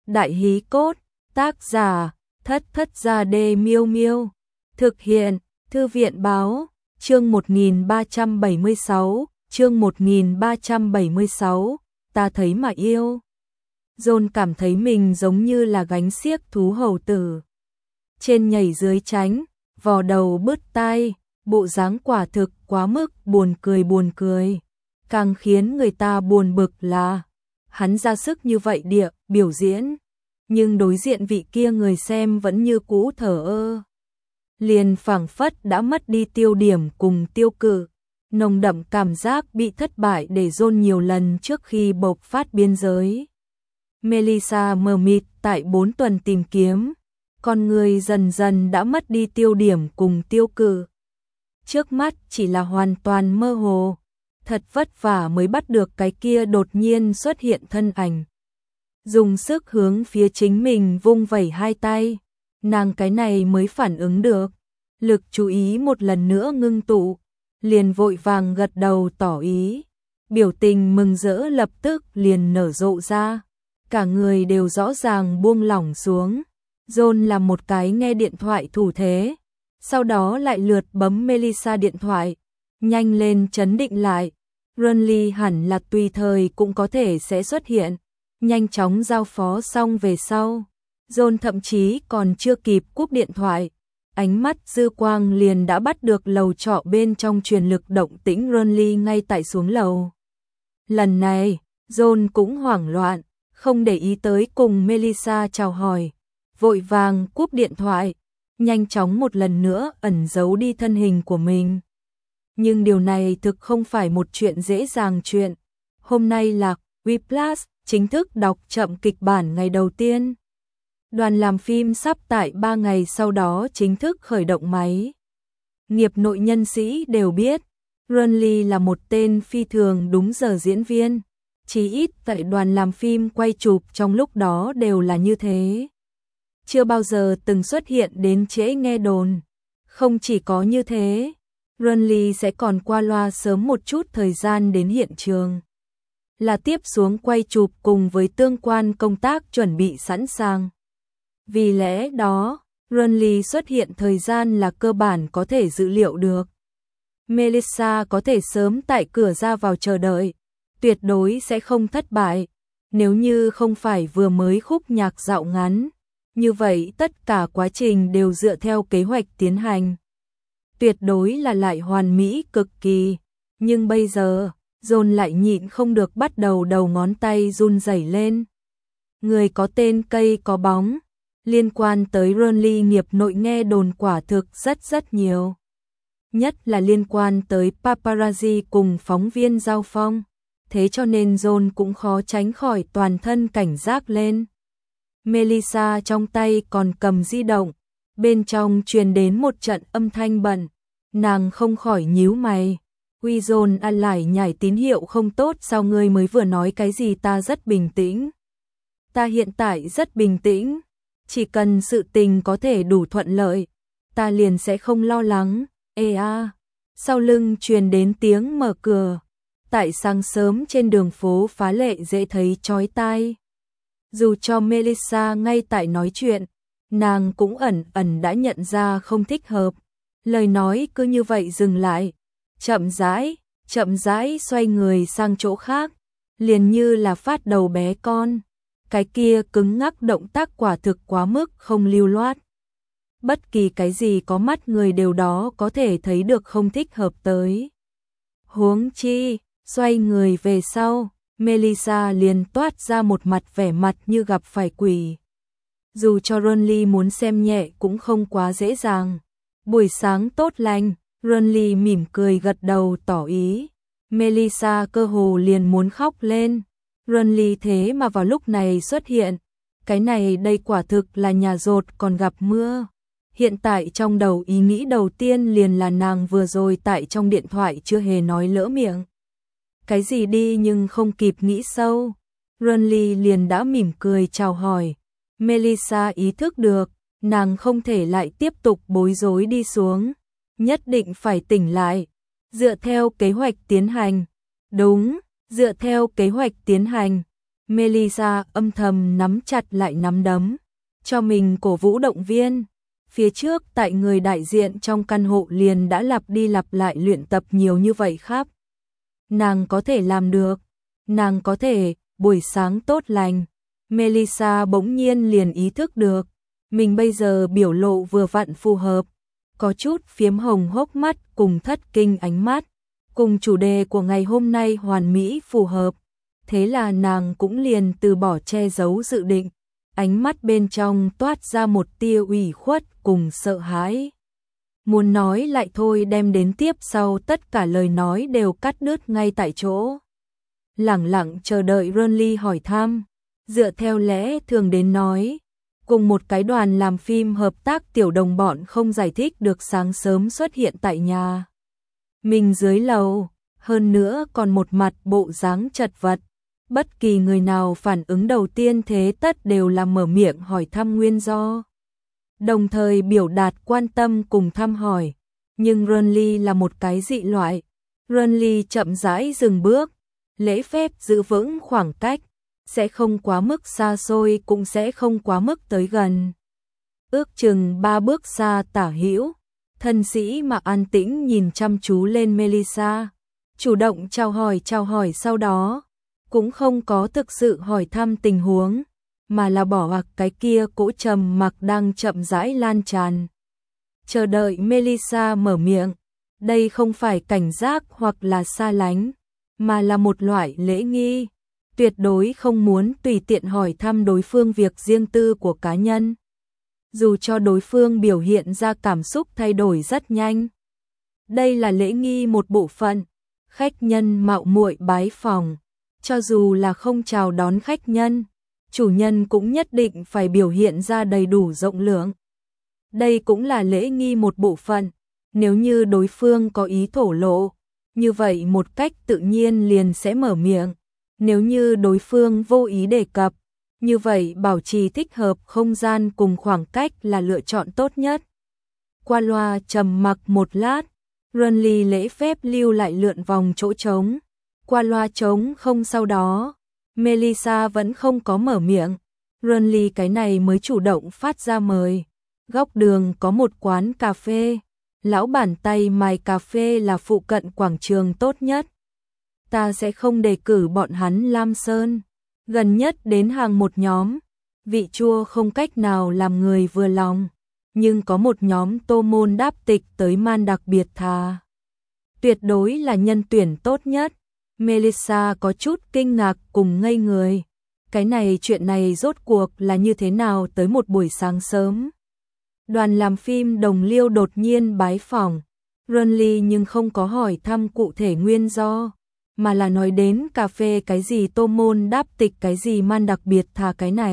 Đại hí cốt, tác giả, Thất Thất Gia Đê Miêu Miêu. Thực hiện, Thư viện báo, chương 1376, ta thấy mà yêu. John cảm thấy mình giống như là gánh xiếc thú hầu tử. Trên nhảy dưới tránh, vò đầu bứt tai, bộ dáng quả thực quá mức buồn cười. Càng khiến người ta buồn bực là hắn ra sức như vậy biểu diễn, nhưng đối diện vị kia người xem vẫn như cũ thờ ơ. Liền phảng phất đã mất đi tiêu điểm cùng tiêu cự, nồng đậm cảm giác bị thất bại để John nhiều lần trước khi bộc phát biên giới. Melissa mờ mịt tại 4 tuần tìm kiếm, con người dần dần đã mất đi tiêu điểm cùng tiêu cự. Trước mắt chỉ là hoàn toàn mơ hồ, thật vất vả mới bắt được cái kia đột nhiên xuất hiện thân ảnh. Dùng sức hướng phía chính mình vung vẩy hai tay, nàng cái này mới phản ứng được, lực chú ý một lần nữa ngưng tụ, liền vội vàng gật đầu tỏ ý, biểu tình mừng rỡ lập tức liền nở rộ ra, cả người đều rõ ràng buông lỏng xuống. John là một cái nghe điện thoại thủ thế, sau đó lại lượt bấm Melissa điện thoại, nhanh lên trấn định lại, Runley hẳn là tùy thời cũng có thể sẽ xuất hiện, nhanh chóng giao phó xong về sau. John thậm chí còn chưa kịp cúp điện thoại, ánh mắt dư quang liền đã bắt được lầu trọ bên trong truyền lực động tĩnh Runley ngay tại xuống lầu. Lần này, John cũng hoảng loạn, không để ý tới cùng Melissa chào hỏi, vội vàng cúp điện thoại, nhanh chóng một lần nữa ẩn giấu đi thân hình của mình. Nhưng điều này thực không phải một chuyện dễ dàng chuyện. Hôm nay là Whiplash chính thức đọc chậm kịch bản ngày đầu tiên. Đoàn làm phim sắp tại 3 ngày sau đó chính thức khởi động máy. Nghiệp nội nhân sĩ đều biết, Runley là một tên phi thường đúng giờ diễn viên. Chỉ ít tại đoàn làm phim quay chụp trong lúc đó đều là như thế. Chưa bao giờ từng xuất hiện đến trễ nghe đồn. Không chỉ có như thế, Runley sẽ còn qua loa sớm một chút thời gian đến hiện trường. Là tiếp xuống quay chụp cùng với tương quan công tác chuẩn bị sẵn sàng. Vì lẽ đó, Runley xuất hiện thời gian là cơ bản có thể dự liệu được. Melissa có thể sớm tại cửa ra vào chờ đợi, tuyệt đối sẽ không thất bại. Nếu như không phải vừa mới khúc nhạc dạo ngắn, như vậy tất cả quá trình đều dựa theo kế hoạch tiến hành. Tuyệt đối là lại hoàn mỹ cực kỳ. Nhưng bây giờ, John lại nhịn không được bắt đầu đầu ngón tay run rẩy lên. Người có tên cây có bóng, liên quan tới Runley nghiệp nội nghe đồn quả thực rất nhiều. Nhất là liên quan tới paparazzi cùng phóng viên giao phong. Thế cho nên John cũng khó tránh khỏi toàn thân cảnh giác lên. Melissa trong tay còn cầm di động, bên trong truyền đến một trận âm thanh bận, nàng không khỏi nhíu mày. Uy John ăn lại nhảy tín hiệu không tốt sao ngươi mới vừa nói cái gì ta rất bình tĩnh. Ta hiện tại rất bình tĩnh, chỉ cần sự tình có thể đủ thuận lợi, ta liền sẽ không lo lắng. Ê a, sau lưng truyền đến tiếng mở cửa, tại sáng sớm trên đường phố phá lệ dễ thấy chói tai. Dù cho Melissa ngay tại nói chuyện, nàng cũng ẩn đã nhận ra không thích hợp. Lời nói cứ như vậy dừng lại, chậm rãi xoay người sang chỗ khác, liền như là phát đầu bé con. Cái kia cứng ngắc động tác quả thực quá mức không lưu loát. Bất kỳ cái gì có mắt người đều đó có thể thấy được không thích hợp tới. Huống chi, xoay người về sau, Melissa liền toát ra một mặt vẻ mặt như gặp phải quỷ. Dù cho Runley muốn xem nhẹ cũng không quá dễ dàng. Buổi sáng tốt lành, Runley mỉm cười gật đầu tỏ ý. Melissa cơ hồ liền muốn khóc lên. Runley thế mà vào lúc này xuất hiện. Cái này đây quả thực là nhà dột còn gặp mưa. Hiện tại trong đầu ý nghĩ đầu tiên liền là nàng vừa rồi tại trong điện thoại chưa hề nói lỡ miệng. Cái gì đi nhưng không kịp nghĩ sâu. Runley liền đã mỉm cười chào hỏi. Melissa ý thức được, nàng không thể lại tiếp tục bối rối đi xuống. Nhất định phải tỉnh lại. Dựa theo kế hoạch tiến hành. Đúng, dựa theo kế hoạch tiến hành. Melissa âm thầm nắm chặt lại nắm đấm, cho mình cổ vũ động viên. Phía trước tại người đại diện trong căn hộ liền đã lặp đi lặp lại luyện tập nhiều như vậy khắp. Nàng có thể làm được, nàng có thể, buổi sáng tốt lành. Melissa bỗng nhiên liền ý thức được, mình bây giờ biểu lộ vừa vặn phù hợp, có chút phiếm hồng hốc mắt cùng thất kinh ánh mắt, cùng chủ đề của ngày hôm nay hoàn mỹ phù hợp. Thế là nàng cũng liền từ bỏ che giấu dự định, ánh mắt bên trong toát ra một tia ủy khuất cùng sợ hãi. Muốn nói lại thôi, đem đến tiếp sau tất cả lời nói đều cắt đứt ngay tại chỗ. Lẳng lặng chờ đợi Renly hỏi thăm, dựa theo lẽ thường đến nói, cùng một cái đoàn làm phim hợp tác tiểu đồng bọn không giải thích được sáng sớm xuất hiện tại nhà mình dưới lầu, hơn nữa còn một mặt bộ dáng chật vật. Bất kỳ người nào phản ứng đầu tiên thế tất đều là mở miệng hỏi thăm nguyên do, đồng thời biểu đạt quan tâm cùng thăm hỏi. Nhưng Renly là một cái dị loại. Renly chậm rãi dừng bước, lễ phép giữ vững khoảng cách, sẽ không quá mức xa xôi cũng sẽ không quá mức tới gần. Ước chừng 3 bước xa tả hữu, thân sĩ mà an tĩnh nhìn chăm chú lên Melissa, chủ động chào hỏi sau đó cũng không có thực sự hỏi thăm tình huống, mà là bỏ mặc cái kia cỗ trầm mặc đang chậm rãi lan tràn. Chờ đợi Melissa mở miệng, đây không phải cảnh giác hoặc là xa lánh, mà là một loại lễ nghi, tuyệt đối không muốn tùy tiện hỏi thăm đối phương việc riêng tư của cá nhân, dù cho đối phương biểu hiện ra cảm xúc thay đổi rất nhanh. Đây là lễ nghi một bộ phận, khách nhân mạo muội bái phòng, cho dù là không chào đón khách nhân, chủ nhân cũng nhất định phải biểu hiện ra đầy đủ rộng lượng. Đây cũng là lễ nghi một bộ phận, nếu như đối phương có ý thổ lộ, như vậy một cách tự nhiên liền sẽ mở miệng. Nếu như đối phương vô ý đề cập, như vậy bảo trì thích hợp không gian cùng khoảng cách là lựa chọn tốt nhất. Qua loa trầm mặc một lát, Renly lễ phép lưu lại lượn vòng chỗ trống. Qua loa trống không, sau đó Melissa vẫn không có mở miệng. Renly cái này mới chủ động phát ra mời. Góc đường có một quán cà phê, lão bản tay mài cà phê là phụ cận quảng trường tốt nhất. Ta sẽ không đề cử bọn hắn Lam Sơn, gần nhất đến hàng một nhóm, vị chua không cách nào làm người vừa lòng, nhưng có một nhóm tô môn đáp tịch tới man đặc biệt thà, tuyệt đối là nhân tuyển tốt nhất. Melissa có chút kinh ngạc cùng ngây người, cái này chuyện này rốt cuộc là như thế nào tới một buổi sáng sớm. Đoàn làm phim đồng liêu đột nhiên bái phỏng Renly nhưng không có hỏi thăm cụ thể nguyên do, mà là nói đến cà phê cái gì tô môn đáp tịch cái gì man đặc biệt thà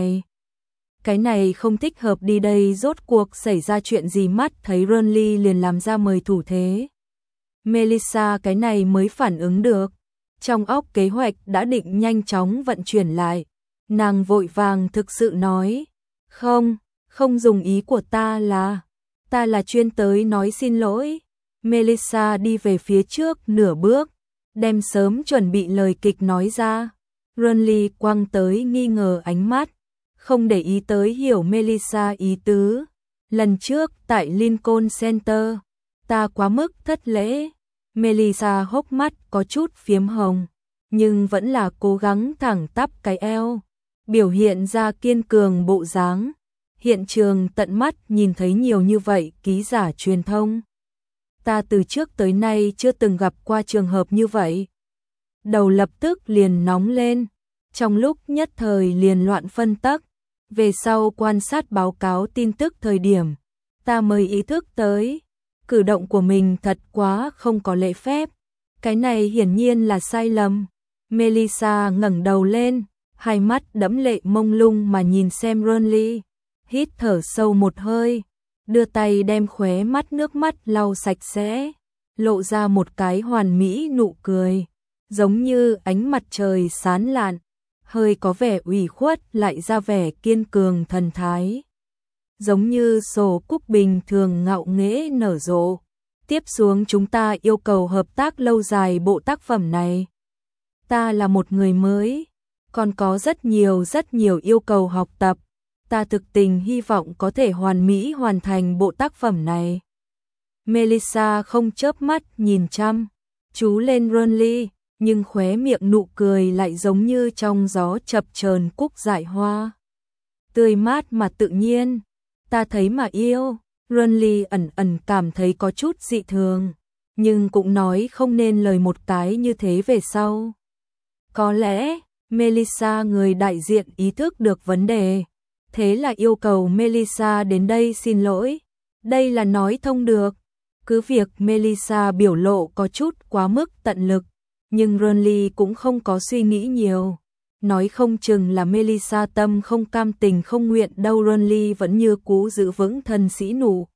cái này không thích hợp đi đây, rốt cuộc xảy ra chuyện gì. Mắt thấy Renly liền làm ra mời thủ thế, Melissa cái này mới phản ứng được, trong óc kế hoạch đã định nhanh chóng vận chuyển lại, nàng vội vàng thực sự nói, không dùng ý của ta là chuyên tới nói xin lỗi. Melissa đi về phía trước nửa bước, đem sớm chuẩn bị lời kịch nói ra. Renly quăng tới nghi ngờ ánh mắt, không để ý tới hiểu Melissa ý tứ. Lần trước tại Lincoln Center, ta quá mức thất lễ. Melissa hốc mắt có chút phiếm hồng, nhưng vẫn là cố gắng thẳng tắp cái eo, biểu hiện ra kiên cường bộ dáng. Hiện trường tận mắt nhìn thấy nhiều như vậy ký giả truyền thông, ta từ trước tới nay chưa từng gặp qua trường hợp như vậy. Đầu lập tức liền nóng lên, trong lúc nhất thời liền loạn phân tắc. Về sau quan sát báo cáo tin tức thời điểm, ta mới ý thức tới, cử động của mình thật quá không có lễ phép. Cái này hiển nhiên là sai lầm. Melissa ngẩng đầu lên, hai mắt đẫm lệ mông lung mà nhìn xem Renly, hít thở sâu một hơi, đưa tay đem khóe mắt nước mắt lau sạch sẽ, lộ ra một cái hoàn mỹ nụ cười, giống như ánh mặt trời sáng lạn, hơi có vẻ ủy khuất lại ra vẻ kiên cường thần thái, giống như sổ cúc bình thường ngạo nghễ nở rộ. Tiếp xuống chúng ta yêu cầu hợp tác lâu dài bộ tác phẩm này. Ta là một người mới, còn có rất nhiều yêu cầu học tập. Ta thực tình hy vọng có thể hoàn mỹ hoàn thành bộ tác phẩm này. Melissa không chớp mắt nhìn chăm chú lên Renly, nhưng khóe miệng nụ cười lại giống như trong gió chập chờn cúc dại hoa. Tươi mát mà tự nhiên, ta thấy mà yêu. Renly ẩn ẩn cảm thấy có chút dị thường, nhưng cũng nói không nên lời một cái như thế về sau. Có lẽ, Melissa người đại diện ý thức được vấn đề, thế là yêu cầu Melissa đến đây xin lỗi. Đây là nói thông được. Cứ việc Melissa biểu lộ có chút quá mức tận lực, nhưng Renly cũng không có suy nghĩ nhiều. Nói không chừng là Melissa tâm không cam tình không nguyện đâu. Renly vẫn như cũ giữ vững thân sĩ nụ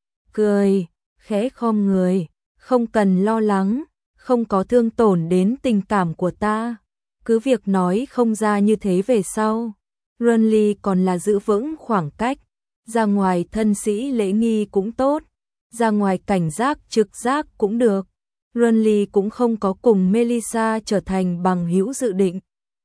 cười, khẽ khom người, không cần lo lắng, không có thương tổn đến tình cảm của ta. Cứ việc nói không ra như thế về sau, Renly còn là giữ vững khoảng cách, ra ngoài thân sĩ lễ nghi cũng tốt, ra ngoài cảnh giác trực giác cũng được. Renly cũng không có cùng Melissa trở thành bằng hữu dự định.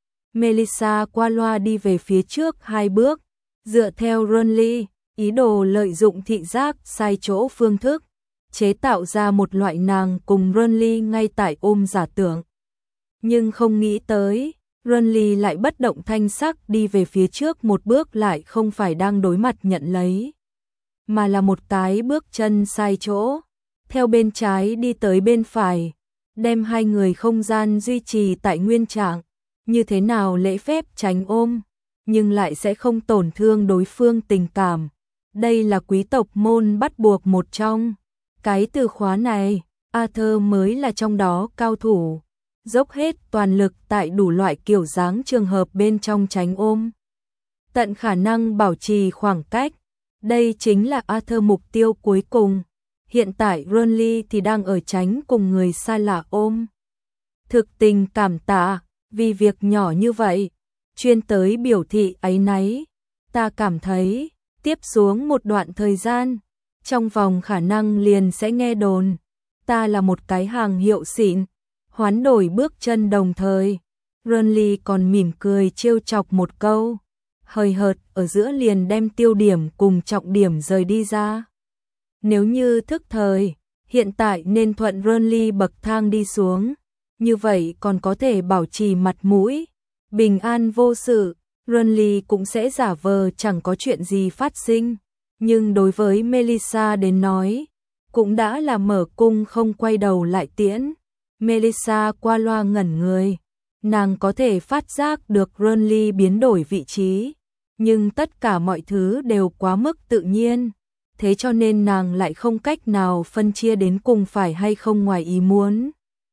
Melissa qua loa đi về phía trước 2 bước, dựa theo Renly, ý đồ lợi dụng thị giác sai chỗ phương thức, chế tạo ra một loại nàng cùng Renly ngay tại ôm giả tưởng. Nhưng không nghĩ tới, Renly lại bất động thanh sắc đi về phía trước một bước, lại không phải đang đối mặt nhận lấy, mà là một cái bước chân sai chỗ, theo bên trái đi tới bên phải, đem hai người không gian duy trì tại nguyên trạng. Như thế nào lễ phép tránh ôm, nhưng lại sẽ không tổn thương đối phương tình cảm. Đây là quý tộc môn bắt buộc một trong. Cái từ khóa này, Arthur mới là trong đó cao thủ. Dốc hết toàn lực tại đủ loại kiểu dáng trường hợp bên trong tránh ôm. Tận khả năng bảo trì khoảng cách. Đây chính là Arthur mục tiêu cuối cùng. Hiện tại Renly thì đang ở tránh cùng người xa lạ ôm. Thực tình cảm tạ, vì việc nhỏ như vậy, chuyên tới biểu thị áy náy. Ta cảm thấy, tiếp xuống một đoạn thời gian, trong vòng khả năng liền sẽ nghe đồn, ta là một cái hàng hiệu xịn, hoán đổi bước chân đồng thời. Renly còn mỉm cười trêu chọc một câu, hời hợt ở giữa liền đem tiêu điểm cùng trọng điểm rời đi ra. Nếu như thức thời, hiện tại nên thuận Renly bậc thang đi xuống, như vậy còn có thể bảo trì mặt mũi, bình an vô sự, Renly cũng sẽ giả vờ chẳng có chuyện gì phát sinh. Nhưng đối với Melissa đến nói, cũng đã là mở cung không quay đầu lại tiễn. Melissa qua loa ngẩn người, nàng có thể phát giác được Renly biến đổi vị trí, nhưng tất cả mọi thứ đều quá mức tự nhiên, thế cho nên nàng lại không cách nào phân chia đến cùng phải hay không ngoài ý muốn.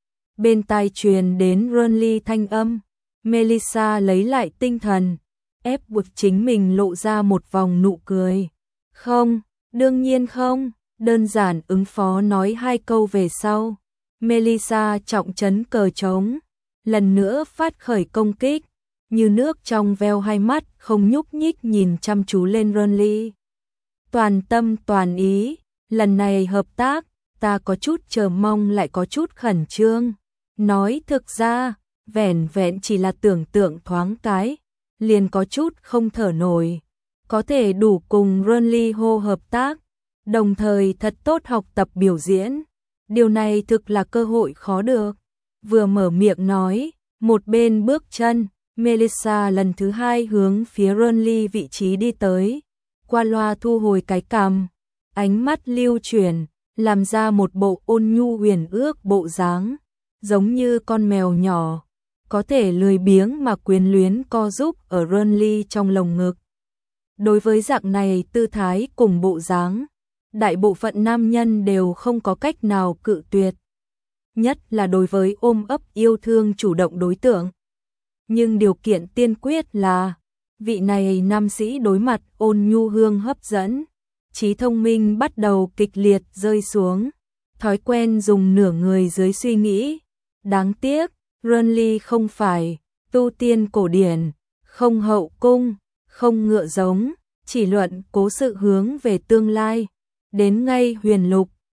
Bên tai truyền đến Renly thanh âm, Melissa lấy lại tinh thần, ép buộc chính mình lộ ra một vòng nụ cười. Không, đương nhiên không, đơn giản ứng phó nói 2 câu về sau. Melissa trọng trấn cờ trống, lần nữa phát khởi công kích, như nước trong veo, hai mắt không nhúc nhích nhìn chăm chú lên Renly. Toàn tâm toàn ý, lần này hợp tác, ta có chút chờ mong lại có chút khẩn trương. Nói thực ra, vẻn vẹn chỉ là tưởng tượng thoáng cái, liền có chút không thở nổi. Có thể đủ cùng Renly hô hợp tác, đồng thời thật tốt học tập biểu diễn. Điều này thực là cơ hội khó được. Vừa mở miệng nói, một bên bước chân, Melissa lần thứ 2 hướng phía Renly vị trí đi tới. Qua loa thu hồi cái cằm, ánh mắt lưu chuyển, làm ra một bộ ôn nhu huyền ước bộ dáng, giống như con mèo nhỏ, có thể lười biếng mà quyến luyến co giúp ở Renly trong lồng ngực. Đối với dạng này tư thái cùng bộ dáng, đại bộ phận nam nhân đều không có cách nào cự tuyệt. Nhất là đối với ôm ấp yêu thương chủ động đối tượng. Nhưng điều kiện tiên quyết là, vị này nam sĩ đối mặt ôn nhu hương hấp dẫn, trí thông minh bắt đầu kịch liệt rơi xuống, thói quen dùng nửa người dưới suy nghĩ. Đáng tiếc, Renly không phải tu tiên cổ điển, không hậu cung, không ngựa giống, chỉ luận cố sự hướng về tương lai, đến ngay huyền lục,